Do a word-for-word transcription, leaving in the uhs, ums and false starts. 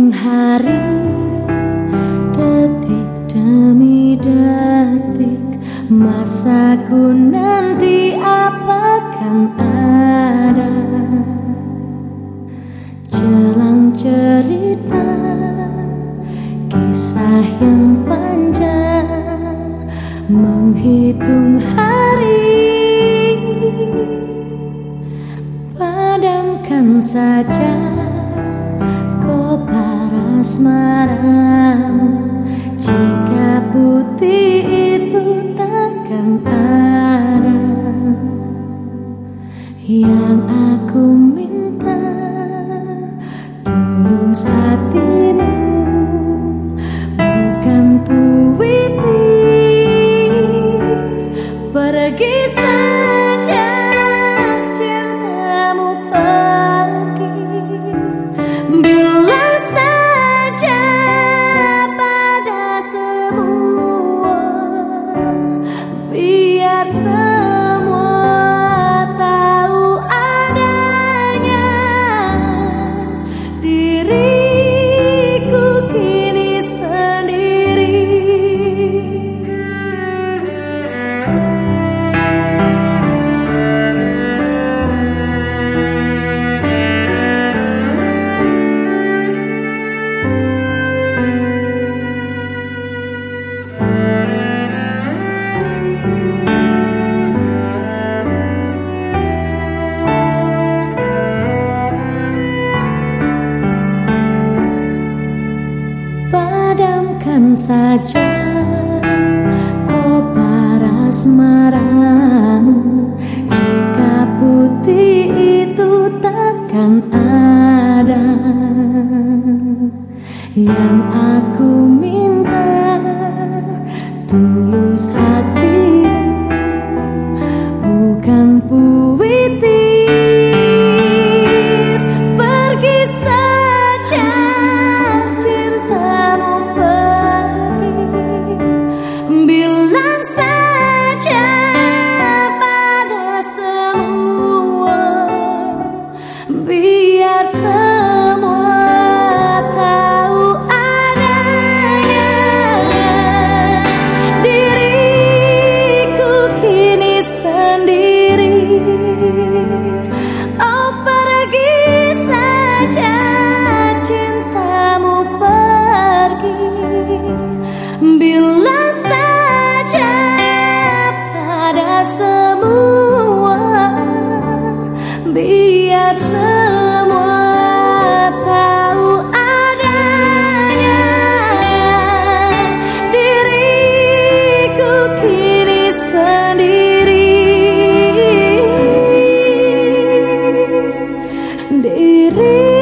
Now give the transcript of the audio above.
menghitung hari, detik demi detik, masaku nanti apakan ada. Jelang cerita kisah yang panjang, menghitung hari, padamkan saja kobar asmaramu. Jika putih itu takkan ada. Yang aku minta tulus hatimu, bukan puitis. Pergi saja cintamu pergi, bilang saja pada semua, biar semua tahu adanya diriku kini sendiri. Padamkan saja kobar asmaramu. Jika putih itu takkan ada. Yang aku minta tulus hatimu, bukan puitis. Pergi saja cintamu pergi, bilang saja pada semua, biar semua tahu adanya diriku kini sendiri. Oh, pergi saja cintamu pergi, bilang saja pada semua, biar semua tahu adanya diriku kini sendiri. Diri